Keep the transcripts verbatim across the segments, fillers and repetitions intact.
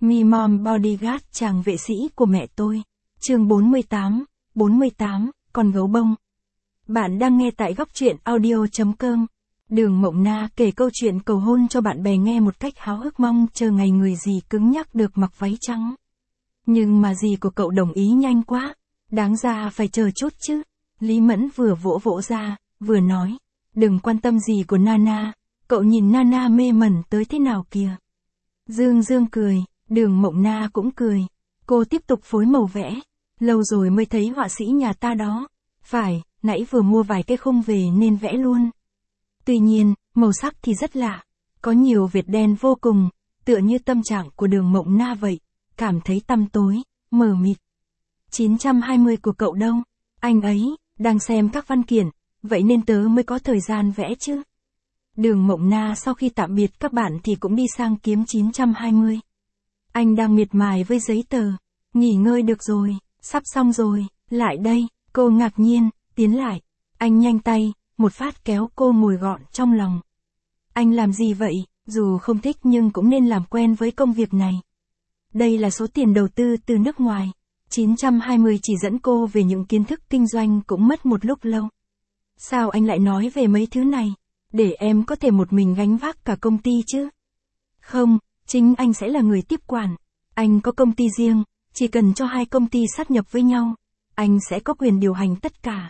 Me Mom Bodyguard chàng vệ sĩ của mẹ tôi. Chương bốn mươi tám, bốn mươi tám, con gấu bông. Bạn đang nghe tại góc truyện audio chấm com. Đường Mộng Na kể câu chuyện cầu hôn cho bạn bè nghe một cách háo hức mong chờ ngày người dì cứng nhắc được mặc váy trắng. Nhưng mà dì của cậu đồng ý nhanh quá. Đáng ra phải chờ chút chứ. Lý Mẫn vừa vỗ vỗ ra, vừa nói. Đừng quan tâm gì của Nana. Cậu nhìn Nana mê mẩn tới thế nào kìa. Dương Dương cười, Đường Mộng Na cũng cười. Cô tiếp tục phối màu vẽ. Lâu rồi mới thấy họa sĩ nhà ta đó. Phải, nãy vừa mua vài cái khung về nên vẽ luôn. Tuy nhiên, màu sắc thì rất lạ. Có nhiều vệt đen vô cùng, tựa như tâm trạng của Đường Mộng Na vậy. Cảm thấy tăm tối, mờ mịt. chín trăm hai mươi của cậu đâu? Anh ấy, đang xem các văn kiện, vậy nên tớ mới có thời gian vẽ chứ. Đường Mộng Na sau khi tạm biệt các bạn thì cũng đi sang kiếm chín trăm hai mươi. Anh đang miệt mài với giấy tờ. Nghỉ ngơi được rồi, sắp xong rồi, lại đây, cô ngạc nhiên, tiến lại. Anh nhanh tay, một phát kéo cô ngồi gọn trong lòng. Anh làm gì vậy, dù không thích nhưng cũng nên làm quen với công việc này. Đây là số tiền đầu tư từ nước ngoài. chín trăm hai mươi chỉ dẫn cô về những kiến thức kinh doanh cũng mất một lúc lâu. Sao anh lại nói về mấy thứ này? Để em có thể một mình gánh vác cả công ty chứ? Không, chính anh sẽ là người tiếp quản. Anh có công ty riêng, chỉ cần cho hai công ty sát nhập với nhau, anh sẽ có quyền điều hành tất cả.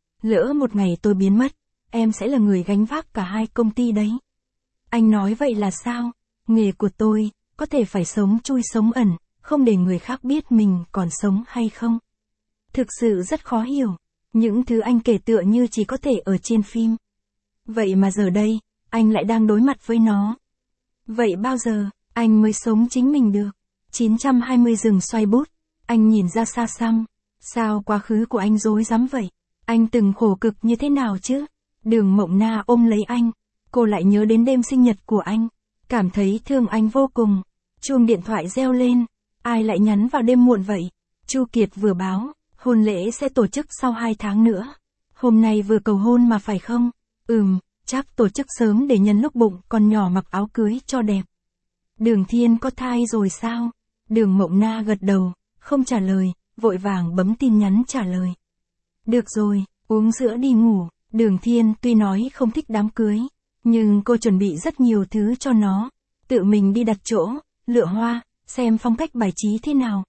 Lỡ một ngày tôi biến mất, em sẽ là người gánh vác cả hai công ty đấy. Anh nói vậy là sao? Nghề của tôi, có thể phải sống chui sống ẩn, không để người khác biết mình còn sống hay không. Thực sự rất khó hiểu. Những thứ anh kể tựa như chỉ có thể ở trên phim. Vậy mà giờ đây, anh lại đang đối mặt với nó. Vậy bao giờ, anh mới sống chính mình được? chín trăm hai mươi dừng xoay bút. Anh nhìn ra xa xăm. Sao quá khứ của anh rối rắm vậy? Anh từng khổ cực như thế nào chứ? Đường Mộng Na ôm lấy anh. Cô lại nhớ đến đêm sinh nhật của anh. Cảm thấy thương anh vô cùng. Chuông điện thoại reo lên. Ai lại nhắn vào đêm muộn vậy? Chu Kiệt vừa báo, hôn lễ sẽ tổ chức sau hai tháng nữa. Hôm nay vừa cầu hôn mà phải không? Ừm, chắc tổ chức sớm để nhân lúc bụng còn nhỏ mặc áo cưới cho đẹp. Đường Thiên có thai rồi sao? Đường Mộng Na gật đầu, không trả lời, vội vàng bấm tin nhắn trả lời. Được rồi, uống sữa đi ngủ. Đường Thiên tuy nói không thích đám cưới, nhưng cô chuẩn bị rất nhiều thứ cho nó. Tự mình đi đặt chỗ, lựa hoa, xem phong cách bài trí thế nào.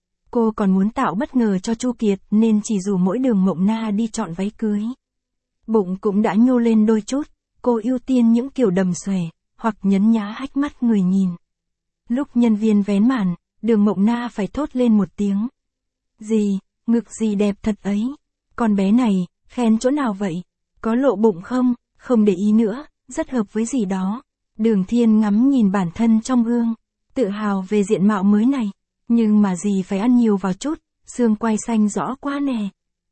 Cô còn muốn tạo bất ngờ cho Chu Kiệt nên chỉ rủ mỗi Đường Mộng Na đi chọn váy cưới. Bụng cũng đã nhô lên đôi chút, cô ưu tiên những kiểu đầm xòe, hoặc nhấn nhá hách mắt người nhìn. Lúc nhân viên vén màn, Đường Mộng Na phải thốt lên một tiếng. Gì, ngực gì đẹp thật ấy. Con bé này, khen chỗ nào vậy? Có lộ bụng không? Không để ý nữa, rất hợp với gì đó. Đường Thiên ngắm nhìn bản thân trong gương, tự hào về diện mạo mới này. Nhưng mà gì phải ăn nhiều vào chút, xương quai xanh rõ quá nè.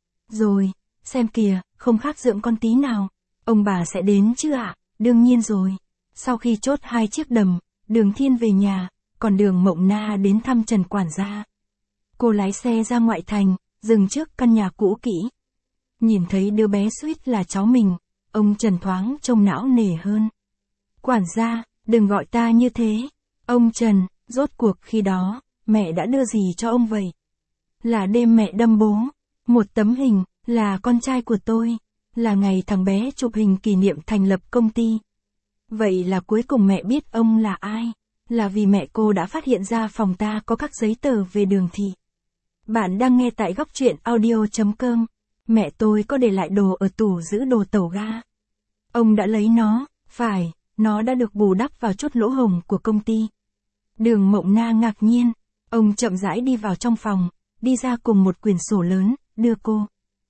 Rồi, xem kìa, không khác dưỡng con tí nào. Ông bà sẽ đến chứ ạ? À? Đương nhiên rồi. Sau khi chốt hai chiếc đầm, Đường Thiên về nhà, còn Đường Mộng Na đến thăm Trần quản gia. Cô lái xe ra ngoại thành, dừng trước căn nhà cũ kỹ. Nhìn thấy đứa bé suýt là cháu mình, ông Trần thoáng trông não nề hơn. Quản gia, đừng gọi ta như thế. Ông Trần, rốt cuộc khi đó, mẹ đã đưa gì cho ông vậy? Là đêm mẹ đâm bố. Một tấm hình, là con trai của tôi. Là ngày thằng bé chụp hình kỷ niệm thành lập công ty. Vậy là cuối cùng mẹ biết ông là ai? Là vì mẹ cô đã phát hiện ra phòng ta có các giấy tờ về Đường thị. Bạn đang nghe tại góc truyện audio chấm com. Mẹ tôi có để lại đồ ở tủ giữ đồ tàu ga. Ông đã lấy nó, phải, nó đã được bù đắp vào chút lỗ hổng của công ty. Đường Mộng Na ngạc nhiên. Ông chậm rãi đi vào trong phòng, đi ra cùng một quyển sổ lớn, đưa cô.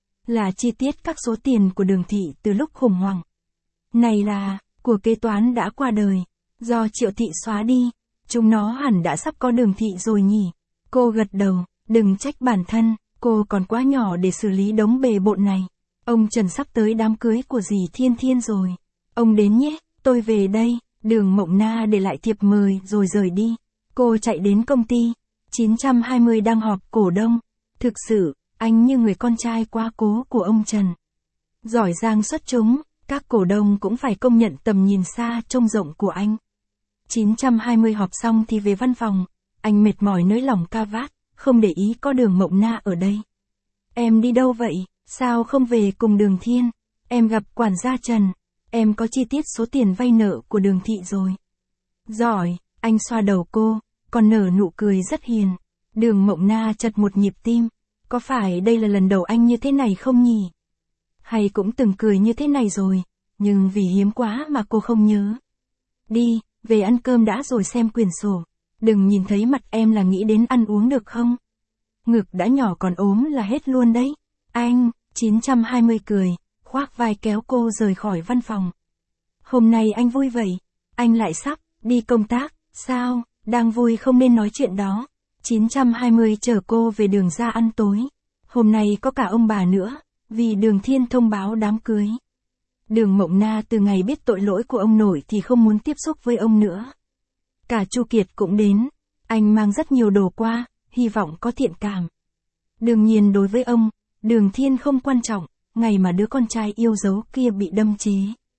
Là chi tiết các số tiền của Đường thị từ lúc khủng hoảng. Này là, của kế toán đã qua đời, do Triệu thị xóa đi. Chúng nó hẳn đã sắp có Đường thị rồi nhỉ? Cô gật đầu, đừng trách bản thân, cô còn quá nhỏ để xử lý đống bề bộn này. Ông Trần sắp tới đám cưới của dì Thiên Thiên rồi. Ông đến nhé, tôi về đây. Đường Mộng Na để lại thiệp mời rồi rời đi. Cô chạy đến công ty. chín trăm hai mươi đang họp cổ đông. Thực sự, anh như người con trai quá cố của ông Trần. Giỏi giang xuất chúng, các cổ đông cũng phải công nhận tầm nhìn xa trông rộng của anh. chín trăm hai mươi họp xong thì về văn phòng. Anh mệt mỏi nới lỏng ca vát, không để ý có Đường Mộng Na ở đây. Em đi đâu vậy, sao không về cùng Đường Thiên? Em gặp quản gia Trần, em có chi tiết số tiền vay nợ của Đường Thị rồi. Giỏi, anh xoa đầu cô, còn nở nụ cười rất hiền. Đường Mộng Na chật một nhịp tim, có phải đây là lần đầu anh như thế này không nhỉ? Hay cũng từng cười như thế này rồi, nhưng vì hiếm quá mà cô không nhớ. Đi, về ăn cơm đã rồi xem quyển sổ. Đừng nhìn thấy mặt em là nghĩ đến ăn uống được không? Ngực đã nhỏ còn ốm là hết luôn đấy. Anh, chín trăm hai mươi cười, khoác vai kéo cô rời khỏi văn phòng. Hôm nay anh vui vậy, anh lại sắp đi công tác, sao, đang vui không nên nói chuyện đó. chín trăm hai mươi chở cô về Đường ra ăn tối. Hôm nay có cả ông bà nữa, vì Đường Thiên thông báo đám cưới. Đường Mộng Na từ ngày biết tội lỗi của ông nội thì không muốn tiếp xúc với ông nữa. Cả Chu Kiệt cũng đến, anh mang rất nhiều đồ qua, hy vọng có thiện cảm. Đương nhiên đối với ông, Đường Thiên không quan trọng, ngày mà đứa con trai yêu dấu kia bị đâm chế.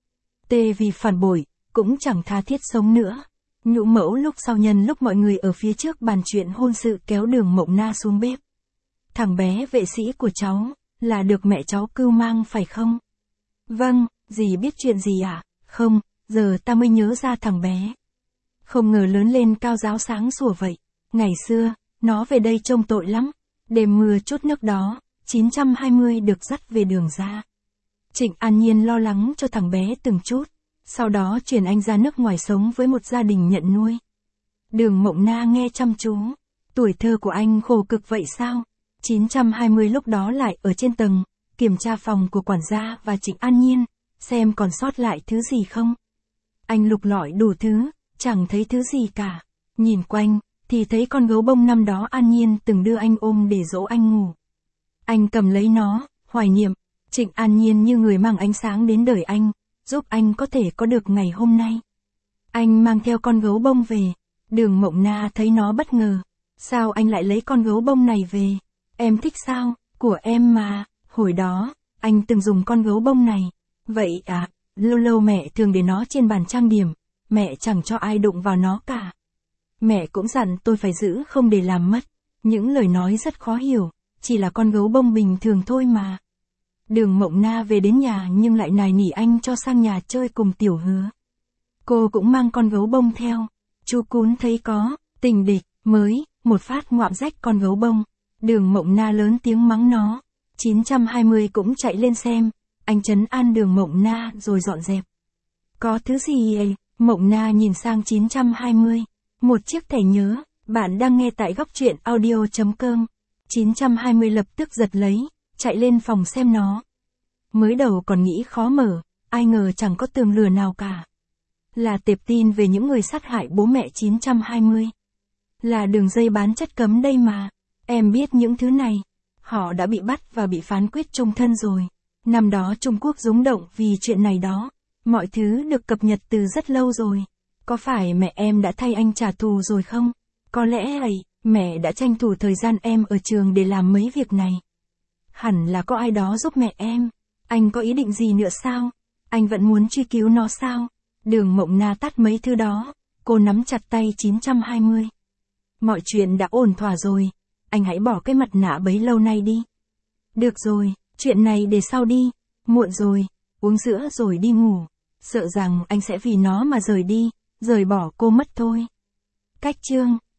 Tê vì phản bội, cũng chẳng tha thiết sống nữa. Nhũ Mẫu lúc sau nhân lúc mọi người ở phía trước bàn chuyện hôn sự kéo Đường Mộng Na xuống bếp. Thằng bé vệ sĩ của cháu, là được mẹ cháu cưu mang phải không? Vâng, dì biết chuyện gì à? Không, giờ ta mới nhớ ra thằng bé. Không ngờ lớn lên cao giáo sáng sủa vậy. Ngày xưa, nó về đây trông tội lắm. Đêm mưa chút nước đó, chín trăm hai mươi được dắt về Đường ra. Trịnh An Nhiên lo lắng cho thằng bé từng chút. Sau đó chuyển anh ra nước ngoài sống với một gia đình nhận nuôi. Đường Mộng Na nghe chăm chú. Tuổi thơ của anh khổ cực vậy sao? chín trăm hai mươi lúc đó lại ở trên tầng, kiểm tra phòng của quản gia và Trịnh An Nhiên, xem còn sót lại thứ gì không. Anh lục lọi đủ thứ, chẳng thấy thứ gì cả. Nhìn quanh, thì thấy con gấu bông năm đó An Nhiên từng đưa anh ôm để dỗ anh ngủ. Anh cầm lấy nó, hoài niệm. Trịnh An Nhiên như người mang ánh sáng đến đời anh, giúp anh có thể có được ngày hôm nay. Anh mang theo con gấu bông về. Đường Mộng Na thấy nó bất ngờ. Sao anh lại lấy con gấu bông này về? Em thích sao? Của em mà. Hồi đó, anh từng dùng con gấu bông này. Vậy à, lâu lâu mẹ thường để nó trên bàn trang điểm. Mẹ chẳng cho ai đụng vào nó cả. Mẹ cũng dặn tôi phải giữ không để làm mất. Những lời nói rất khó hiểu, chỉ là con gấu bông bình thường thôi mà. Đường Mộng Na về đến nhà nhưng lại nài nỉ anh cho sang nhà chơi cùng Tiểu Hứa. Cô cũng mang con gấu bông theo. Chú Cún thấy có tình địch mới, một phát ngoạm rách con gấu bông. Đường Mộng Na lớn tiếng mắng nó. chín trăm hai mươi cũng chạy lên xem. Anh trấn an Đường Mộng Na rồi dọn dẹp. Có thứ gì ấy? Mộng Na nhìn sang chín trăm hai mươi. Một chiếc thẻ nhớ. Bạn đang nghe tại góc truyện audio chấm com. chín trăm hai mươi lập tức giật lấy, chạy lên phòng xem nó. Mới đầu còn nghĩ khó mở, ai ngờ chẳng có tường lửa nào cả. Là tệp tin về những người sát hại bố mẹ chín trăm hai mươi. Là đường dây bán chất cấm đây mà. Em biết những thứ này. Họ đã bị bắt và bị phán quyết chung thân rồi. Năm đó Trung Quốc rúng động vì chuyện này đó. Mọi thứ được cập nhật từ rất lâu rồi. Có phải mẹ em đã thay anh trả thù rồi không? Có lẽ ấy, mẹ đã tranh thủ thời gian em ở trường để làm mấy việc này. Hẳn là có ai đó giúp mẹ em. Anh có ý định gì nữa sao? Anh vẫn muốn truy cứu nó sao? Đường Mộng Na tắt mấy thứ đó. Cô nắm chặt tay chín trăm hai mươi. Mọi chuyện đã ổn thỏa rồi. Anh hãy bỏ cái mặt nạ bấy lâu nay đi. Được rồi, chuyện này để sau đi. Muộn rồi, uống sữa rồi đi ngủ. Sợ rằng anh sẽ vì nó mà rời đi, rời bỏ cô mất thôi. Cách chương